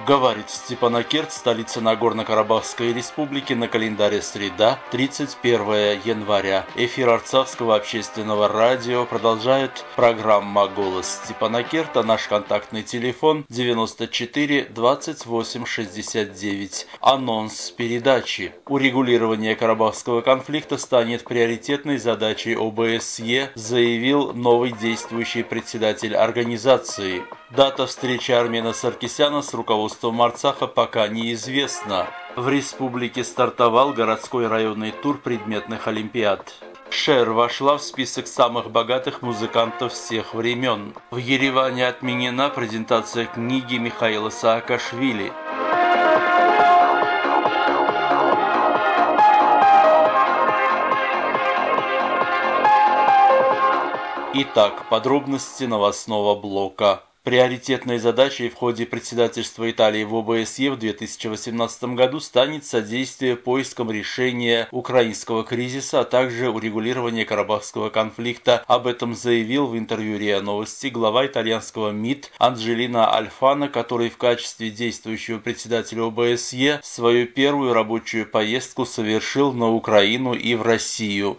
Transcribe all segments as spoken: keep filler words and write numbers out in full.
Говорит Степанакерт, столица Нагорно-Карабахской республики, на календаре среда, тридцать первое января. Эфир Арцахского общественного радио продолжает программа «Голос Степанакерта». Наш контактный телефон девяносто четыре двадцать восемь шестьдесят девять. Анонс передачи. Урегулирование карабахского конфликта станет приоритетной задачей О Бэ Эс Е, заявил новый действующий председатель организации. Дата встречи Армена Саркисяна с руководством Арцаха пока неизвестна. В республике стартовал городской районный тур предметных олимпиад. Шер вошла в список самых богатых музыкантов всех времен. В Ереване отменена презентация книги Михаила Саакашвили. Итак, подробности новостного блока. Приоритетной задачей в ходе председательства Италии в О Бэ Эс Е в две тысячи восемнадцатом году станет содействие поискам решения украинского кризиса, а также урегулирование карабахского конфликта. Об этом заявил в интервью РИА Новости глава итальянского МИД Анджелина Альфано, который в качестве действующего председателя О Бэ Эс Е свою первую рабочую поездку совершил на Украину и в Россию.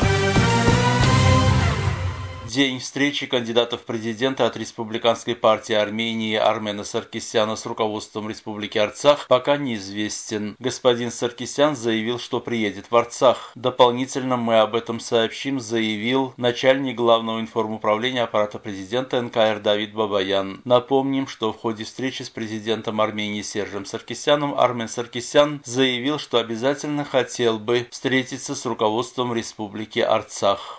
День встречи кандидатов в президенты от Республиканской партии Армении Армена Саркисяна с руководством Республики Арцах пока неизвестен. Господин Саркисян заявил, что приедет в Арцах. Дополнительно мы об этом сообщим, заявил начальник главного информуправления аппарата президента Эн Ка Эр Давид Бабаян. Напомним, что в ходе встречи с президентом Армении Сержем Саркисяном Армен Саркисян заявил, что обязательно хотел бы встретиться с руководством Республики Арцах.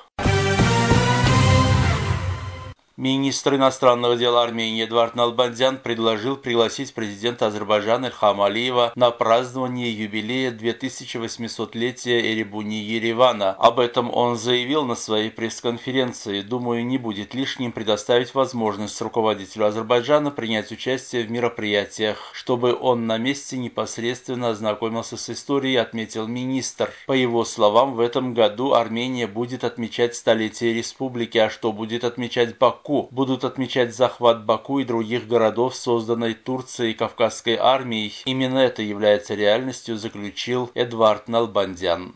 Министр иностранных дел Армении Эдвард Налбандян предложил пригласить президента Азербайджана Ильхама Алиева на празднование юбилея две тысячи восьмисотлетия Эребуни Еревана. Об этом он заявил на своей пресс-конференции. Думаю, не будет лишним предоставить возможность руководителю Азербайджана принять участие в мероприятиях, чтобы он на месте непосредственно ознакомился с историей, отметил министр. По его словам, в этом году Армения будет отмечать столетие республики, а что будет отмечать Баку? Будут отмечать захват Баку и других городов, созданной Турцией и Кавказской армией. Именно это является реальностью, заключил Эдвард Налбандян.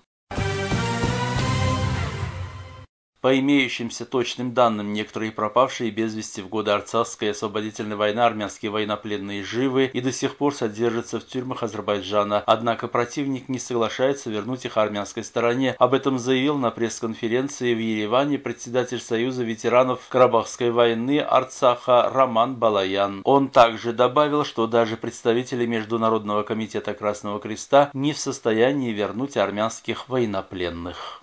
По имеющимся точным данным, некоторые пропавшие без вести в годы Арцахской освободительной войны армянские военнопленные живы и до сих пор содержатся в тюрьмах Азербайджана. Однако противник не соглашается вернуть их армянской стороне. Об этом заявил на пресс-конференции в Ереване председатель Союза ветеранов Карабахской войны Арцаха Роман Балаян. Он также добавил, что даже представители Международного комитета Красного Креста не в состоянии вернуть армянских военнопленных.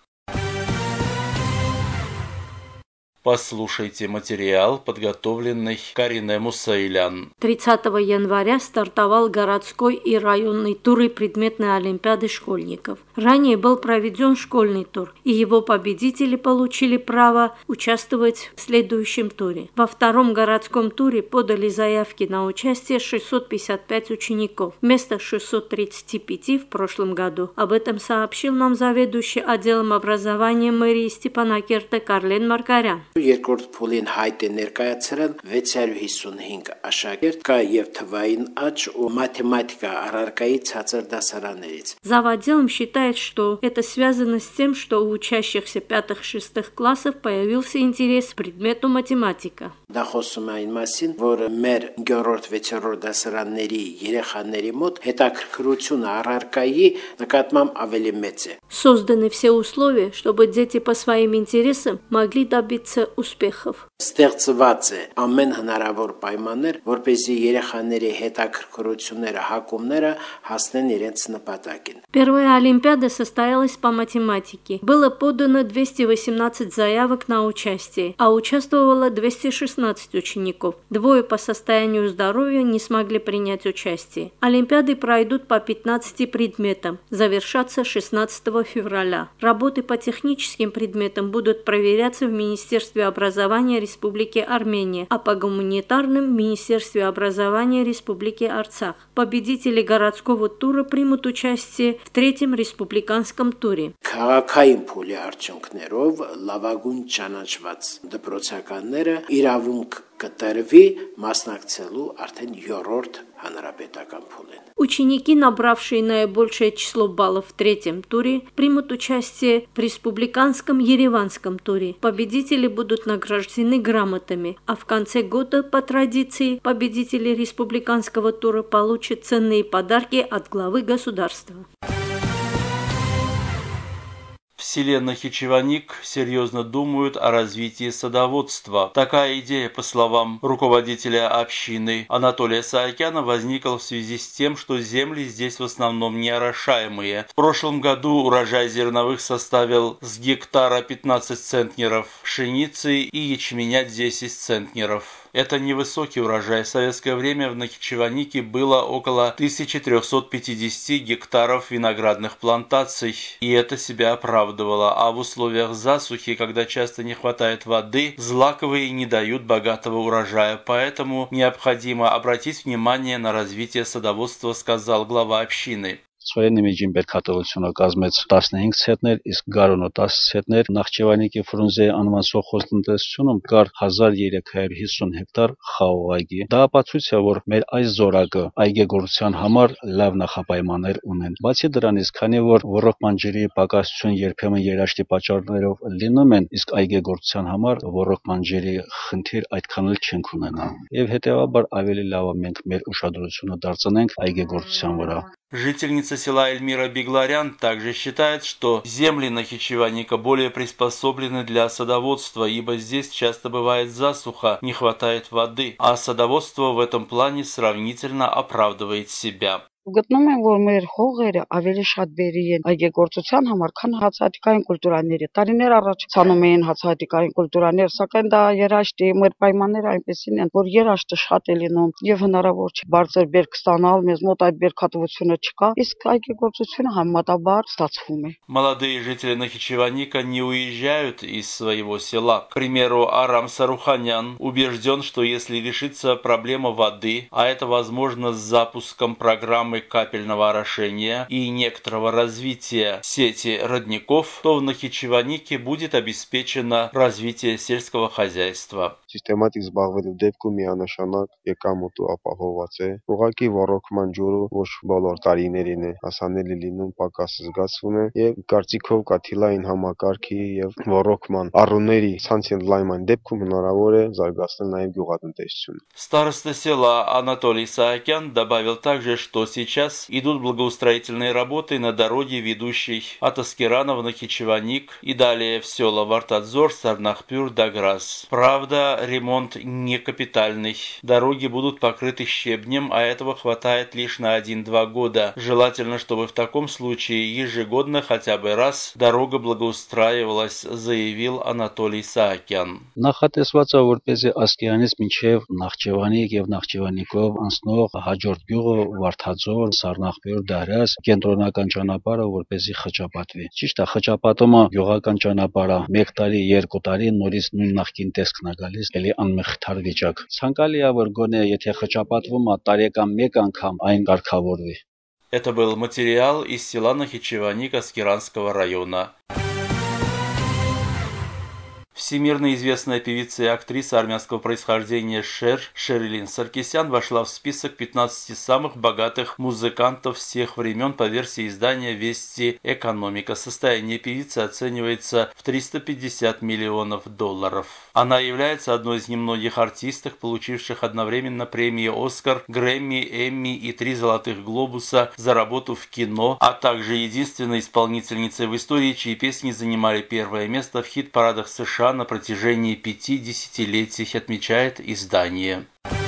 Послушайте материал, подготовленный Кариной Мусаилян. тридцатого января стартовал городской и районный туры предметной олимпиады школьников. Ранее был проведен школьный тур, и его победители получили право участвовать в следующем туре. Во втором городском туре подали заявки на участие шестьсот пятьдесят пять учеников, вместо шестисот тридцати пяти в прошлом году. Об этом сообщил нам заведующий отделом образования мэрии Степанакерта Карлен Маркарян. Երկրորդ փուլին հայտ է ներկայացրել վեց հարյուր հիսունհինգ աշակերտ, կա եւ թվային աճ ու մաթեմատիկա առարկայի ցածր դասարաններից. Зав. Отделом считает, что это связано с тем, что у учащихся пятых-шестых классов появился интерес к предмету математика. Դա խոսում է այն մասին, որ մեր գյորորդ-վեցերորդ դասարանների երեխաների մոտ հետաքրքրությունը առարկայի նկատմամբ ավելի մեծ է. Созданы все условия, чтобы дети по своим интересам могли добиться успехов. Ստեղծված է ամեն հնարավոր պայմաններ, որպեսզի երեխաների հետաքրքրությունները, հակումները հասնեն իրենց նպատակին. Первая олимпиада состоялась по математике. Было подано двести восемнадцать заявок на участие, а участвовало двести шестнадцать учеников. Двое по состоянию здоровья не смогли принять участие. Олимпиады пройдут по пятнадцати предметам, завершатся шестнадцатого февраля. Работы по техническим предметам будут проверяться в Министерстве образования Республики Армения, а по гуманитарным в Министерстве образования Республики Арцах. Победители городского тура примут участие в третьем республиканском туре. Քաղաքային փուլի արդյունքներով լավագույն ճանաչված դպրոցականները իրավունք կտրվի մասնակցելու արդեն երրորդ հանրապետական փուլին։ Ученики, набравшие наибольшее число баллов в третьем туре, примут участие в республиканском Ереванском туре. Победители будут награждены грамотами, а в конце года, по традиции, победители республиканского тура получат ценные подарки от главы государства. В селе Нахичеваник серьезно думают о развитии садоводства. Такая идея, по словам руководителя общины Анатолия Саакяна, возникла в связи с тем, что земли здесь в основном неорошаемые. В прошлом году урожай зерновых составил с гектара пятнадцать центнеров пшеницы и ячменя десять центнеров. Это невысокий урожай. В советское время в Нахичеванике было около тысяча триста пятьдесят гектаров виноградных плантаций, и это себя оправдывало. А в условиях засухи, когда часто не хватает воды, злаковые не дают богатого урожая. Поэтому необходимо обратить внимание на развитие садоводства, сказал глава общины. Սվերենի միջին բերքատվությունը կազմեց տասնհինգ ցենտներ, իսկ գարունը տասը ցենտներ, Նախճեվանիկի Ֆրունզեի անվան սոխոս տնտեսությունում կար հազար երեք հարյուր հիսուն հեկտար խաղող այգի։ Դա ապացույց է, որ մեր այս զորակը այգեգործության համար լավ նախապայմաններ ունեն։ Բացի դրանից, քանի որ ոռոգման ջրի պակասություն երբեմն երաշտի պատճառներով լինում են, իսկ այգեգործության համար ոռոգման ջրի խնդիր այդքան էլ չենք ունենա։ Եվ հետևաբար ավելի լավ է մենք մեր ուշադրությունը դարձնենք այգեգործության վրա։ Жительница села Эльмира Бегларян также считает, что земли Нахичеваника более приспособлены для садоводства, ибо здесь часто бывает засуха, не хватает воды, а садоводство в этом плане сравнительно оправдывает себя. Գտնում եմ, որ մեր հողերը ավելի շատ բերի են այգեգործության համար, քան հացահատիկային կուլտուրաները։ Տարիներ առաջ ցանում էին հացահատիկային կուլտուրաներ, սակայն դա երաշտի մեր պայմանները այնպեսին են, որ երաշտը շատ է լինում եւ հնարավոր չէ բարձր բերք ստանալ, մեզ մոտ այդ բերքատվությունը չկա, իսկ այգեգործությունը համեմատաբար ստացվում է։ Молодые жители Нахичеваника не уезжают из своего села. К примеру, Арам Саруханян убежден, что если решится проблема воды, а это возможно с запуском программы капельного орошения и некоторого развития сети родников, то в Нахичеванике будет обеспечено развитие сельского хозяйства. Սիստեմատիկ զբաղվելու դեպքում միանշանակ եկամուտը ապահովված է։ Ուղղակի ոռոգման ջուրը ոչ բոլոր տարիներին է հասանելի լինում, պակաս զգացվում է եւ կարծիքով կաթիլային համակարգի եւ ոռոգման առուների ցանցի լայնման դեպքում հնարավոր է զարգացնել նաեւ գյուղատնտեսությունը։ Староста села Анатолий Саакян добавил также, что сейчас идут благоустроительные работы на дороге, ведущей от Аскерана в Нахичеваник и далее в села Вартадзор, Сарнахпюр, Даграс. Правда, ремонт не капитальный. Дороги будут покрыты щебнем, а этого хватает лишь на один-два года. Желательно, чтобы в таком случае ежегодно хотя бы раз дорога благоустраивалась, заявил Анатолий Саакян. Նախատեսված է, որպեսզի Ասկերանից մինչև Նախճեվանիկ եւ Նախճեվանիկով անցնող հաջորդ գյուղը Վարդաձոր, Սառնախպյուր, Դարաս կենտրոնական ճանապարհը որպեսզի խճապատվի։ Ճիշտ է, խճապատումը գյուղական ճանապարհը մեկ տարի, երկու տարի նորից նույն նախկին տեսքն է գալիս, էլի անմխիթար վիճակ։ Ցանկալի է, որ գոնե եթե խճապատվում է տարեկան մեկ անգամ այն կարգավորվի։ Это был материал из села Нахичеваник Аскеранского района. Всемирно известная певица и актриса армянского происхождения Шер Шерилин Саркисян вошла в список пятнадцати самых богатых музыкантов всех времен по версии издания «Вести Экономика». Состояние певицы оценивается в триста пятьдесят миллионов долларов. Она является одной из немногих артисток, получивших одновременно премии «Оскар», «Грэмми», «Эмми» и три «Золотых глобуса» за работу в кино, а также единственной исполнительницей в истории, чьи песни занимали первое место в хит-парадах США на протяжении пяти десятилетий, отмечает издание.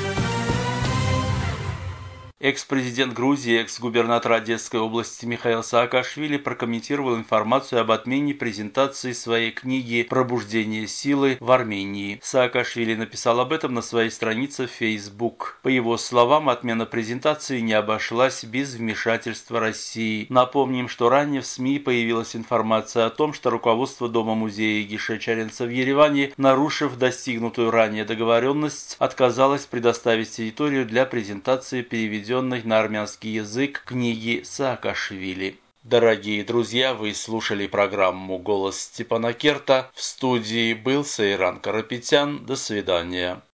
Экс-президент Грузии, экс-губернатор Одесской области Михаил Саакашвили прокомментировал информацию об отмене презентации своей книги «Пробуждение силы» в Армении. Саакашвили написал об этом на своей странице в Facebook. По его словам, отмена презентации не обошлась без вмешательства России. Напомним, что ранее в СМИ появилась информация о том, что руководство Дома-музея Гише Чаренца в Ереване, нарушив достигнутую ранее договоренность, отказалось предоставить территорию для презентации переведенной на армянский язык книги Саакашвили. Дорогие друзья, вы слушали программу «Голос Степана Керта». В студии был Сейран Карапетян. До свидания.